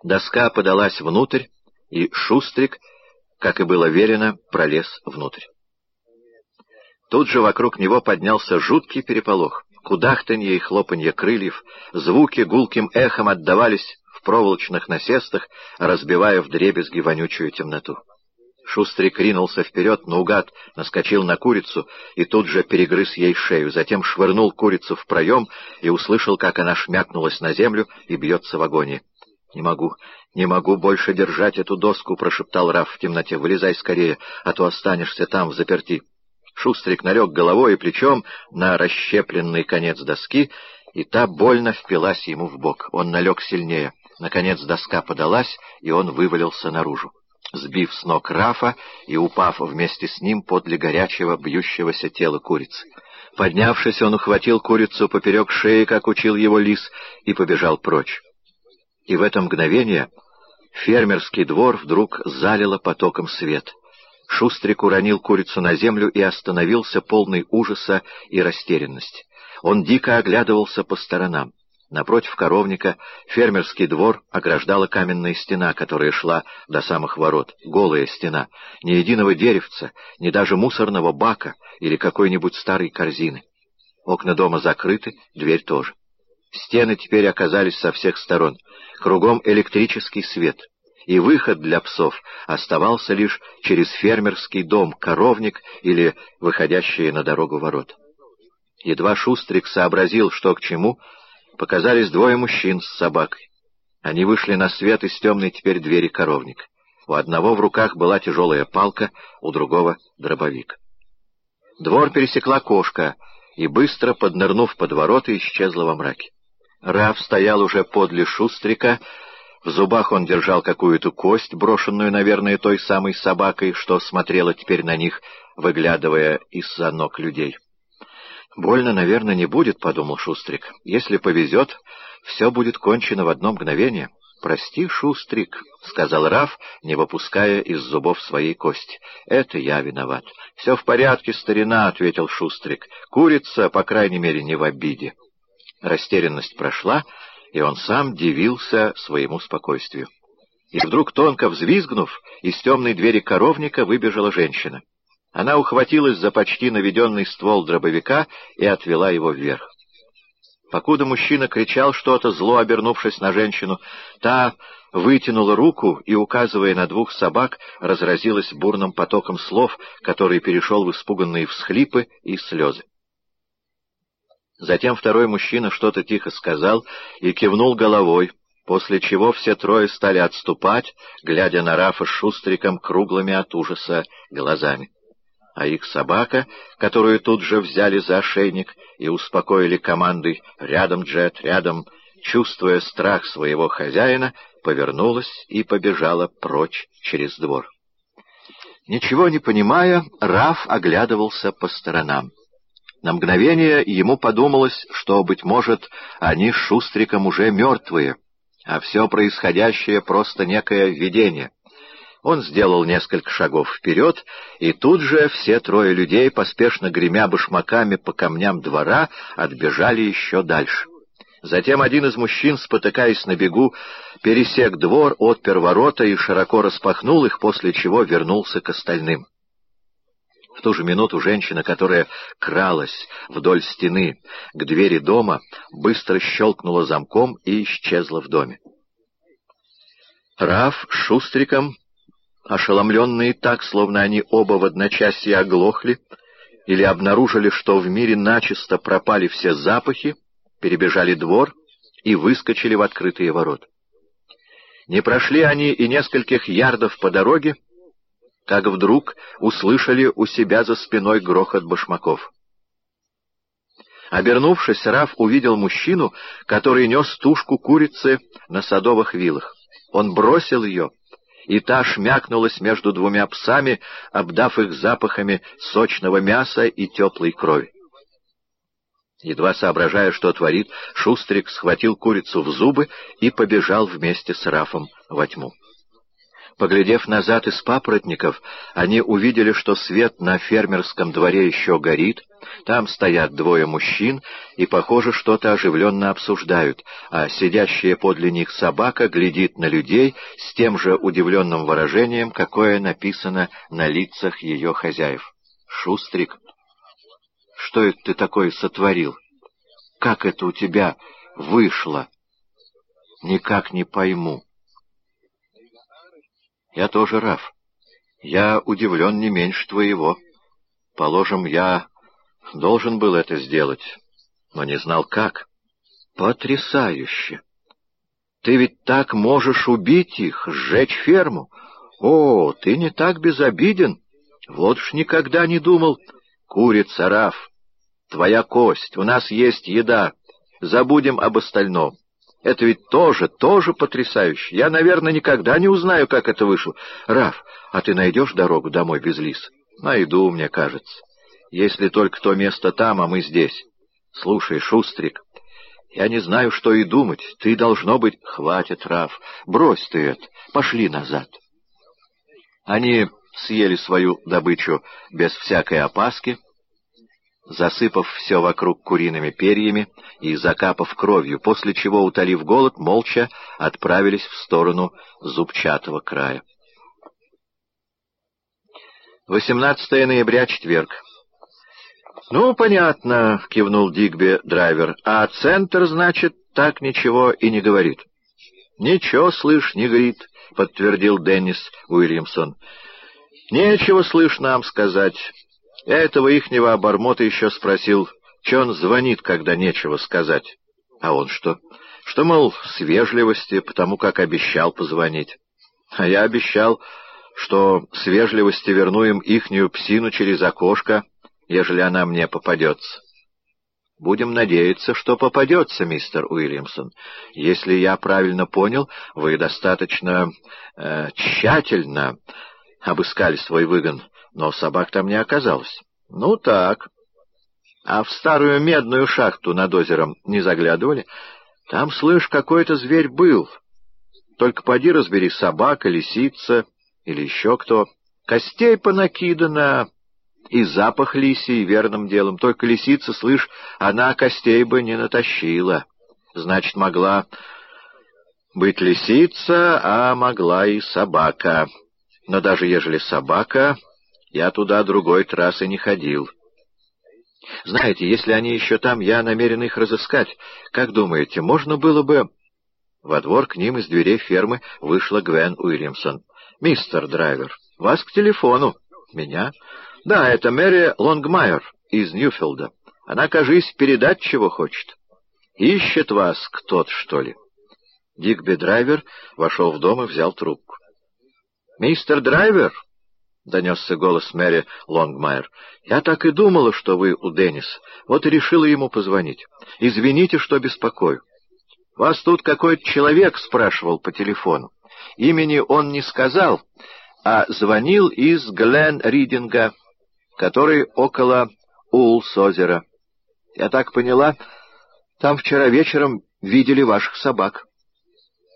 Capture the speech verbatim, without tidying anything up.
Доска подалась внутрь, и Шустрик, как и было велено, пролез внутрь. Тут же вокруг него поднялся жуткий переполох. Кудахтанье и хлопанье крыльев, звуки гулким эхом отдавались в проволочных насестах, разбивая вдребезги вонючую темноту. Шустрик ринулся вперед, наугад наскочил на курицу и тут же перегрыз ей шею, затем швырнул курицу в проем и услышал, как она шмякнулась на землю и бьется в агонии. «Не могу, не могу больше держать эту доску», — прошептал Раф в темноте. «Вылезай скорее, а то останешься там взаперти». Шустрик налег головой и плечом на расщепленный конец доски, и та больно впилась ему в бок. Он налег сильнее. Наконец доска подалась, и он вывалился наружу, сбив с ног Рафа и упав вместе с ним подле горячего, бьющегося тела курицы. Поднявшись, он ухватил курицу поперек шеи, как учил его лис, и побежал прочь. И в это мгновение фермерский двор вдруг залило потоком свет. Шустрик уронил курицу на землю и остановился, полный ужаса и растерянности. Он дико оглядывался по сторонам. Напротив коровника фермерский двор ограждала каменная стена, которая шла до самых ворот. Голая стена. Ни единого деревца, ни даже мусорного бака или какой-нибудь старой корзины. Окна дома закрыты, дверь тоже. Стены теперь оказались со всех сторон. Кругом электрический свет. И выход для псов оставался лишь через фермерский дом, коровник или выходящие на дорогу ворот. Едва Шустрик сообразил, что к чему, показались двое мужчин с собакой. Они вышли на свет из темной теперь двери коровника. У одного в руках была тяжелая палка, у другого — дробовик. Двор пересекла кошка и, быстро поднырнув под ворота, исчезла во мраке. Раф стоял уже подле Шустрика. В зубах он держал какую-то кость, брошенную, наверное, той самой собакой, что смотрела теперь на них, выглядывая из-за ног людей. «Больно, наверное, не будет», — подумал Шустрик. «Если повезет, все будет кончено в одно мгновение». «Прости, Шустрик», — сказал Раф, не выпуская из зубов своей кости. «Это я виноват». «Все в порядке, старина», — ответил Шустрик. «Курица, по крайней мере, не в обиде». Растерянность прошла, и он сам дивился своему спокойствию. И вдруг, тонко взвизгнув, из темной двери коровника выбежала женщина. Она ухватилась за почти наведенный ствол дробовика и отвела его вверх. Покуда мужчина кричал что-то, зло обернувшись на женщину, та вытянула руку и, указывая на двух собак, разразилась бурным потоком слов, который перешел в испуганные всхлипы и слезы. Затем второй мужчина что-то тихо сказал и кивнул головой, после чего все трое стали отступать, глядя на Рафа с Шустриком круглыми от ужаса глазами. А их собака, которую тут же взяли за ошейник и успокоили командой «Рядом, Джет, рядом», чувствуя страх своего хозяина, повернулась и побежала прочь через двор. Ничего не понимая, Раф оглядывался по сторонам. На мгновение ему подумалось, что, быть может, они с Шустриком уже мертвые, а все происходящее просто некое видение. Он сделал несколько шагов вперед, и тут же все трое людей, поспешно гремя башмаками по камням двора, отбежали еще дальше. Затем один из мужчин, спотыкаясь на бегу, пересек двор, отпер ворота и широко распахнул их, после чего вернулся к остальным. В ту же минуту женщина, которая кралась вдоль стены к двери дома, быстро щелкнула замком и исчезла в доме. Раф с Шустриком, ошеломленные так, словно они оба в одночасье оглохли или обнаружили, что в мире начисто пропали все запахи, перебежали двор и выскочили в открытые ворота. Не прошли они и нескольких ярдов по дороге, как вдруг услышали у себя за спиной грохот башмаков. Обернувшись, Раф увидел мужчину, который нес тушку курицы на садовых вилах. Он бросил ее, и та шмякнулась между двумя псами, обдав их запахами сочного мяса и теплой крови. Едва соображая, что творит, Шустрик схватил курицу в зубы и побежал вместе с Рафом во тьму. Поглядев назад из папоротников, они увидели, что свет на фермерском дворе еще горит, Там стоят двое мужчин и, похоже, что-то оживленно обсуждают, а сидящая подле них собака глядит на людей с тем же удивленным выражением, какое написано на лицах ее хозяев. «Шустрик, что это ты такое сотворил? Как это у тебя вышло? Никак не пойму». «Я тоже, Раф. Я удивлен не меньше твоего. Положим, я должен был это сделать, но не знал как». «Потрясающе! Ты ведь так можешь убить их, сжечь ферму. О, ты не так безобиден. Вот уж никогда не думал. Курица, Раф, твоя кость, у нас есть еда. Забудем об остальном. Это ведь тоже, тоже потрясающе. Я, наверное, никогда не узнаю, как это вышло. Раф, а ты найдешь дорогу домой без Лис?» «Найду, мне кажется. Если только то место там, а мы здесь. Слушай, Шустрик, я не знаю, что и думать. Ты, должно быть...» «Хватит, Раф, брось ты это. Пошли назад». Они съели свою добычу без всякой опаски, засыпав все вокруг куриными перьями и закапав кровью, после чего, утолив голод, молча отправились в сторону зубчатого края. восемнадцатое ноября, четверг. «Ну, понятно», — кивнул Дигби драйвер. «А центр, значит, так ничего и не говорит». «Ничего, слышь, не говорит», — подтвердил Деннис Уильямсон. «Нечего, слышь, нам сказать. Я этого ихнего обормота еще спросил, че он звонит, когда нечего сказать. А он что? Что, мол, с вежливости, потому как обещал позвонить. А я обещал, что с вежливости верну им ихнюю псину через окошко, ежели она мне попадется». «Будем надеяться, что попадется, мистер Уильямсон. Если я правильно понял, вы достаточно э, тщательно обыскали свой выгон, но собак там не оказалось». «Ну так. А в старую медную шахту над озером не заглядывали? Там, слышь, какой-то зверь был. Только поди разбери, собака, лисица или еще кто. Костей понакидано, и запах лисий верным делом. Только лисица, слышь, она костей бы не натащила. Значит, могла быть лисица, а могла и собака. Но даже ежели собака, я туда другой трассы не ходил. Знаете, если они еще там, я намерен их разыскать. Как думаете, можно было бы...» Во двор к ним из дверей фермы вышла Гвен Уильямсон. «Мистер драйвер, вас к телефону». «Меня?» «Да, это Мэри Лонгмайер из Ньюфилда. Она, кажись, передать чего хочет. Ищет вас кто-то, что ли?» Дигби драйвер вошел в дом и взял трубку. «Мистер драйвер?» — донесся голос Мэри Лонгмайер. «Я так и думала, что вы у Денниса. Вот и решила ему позвонить. Извините, что беспокою. Вас тут какой-то человек спрашивал по телефону. Имени он не сказал, а звонил из Глен-Ридинга, который около Улс-озера. Я так поняла, там вчера вечером видели ваших собак».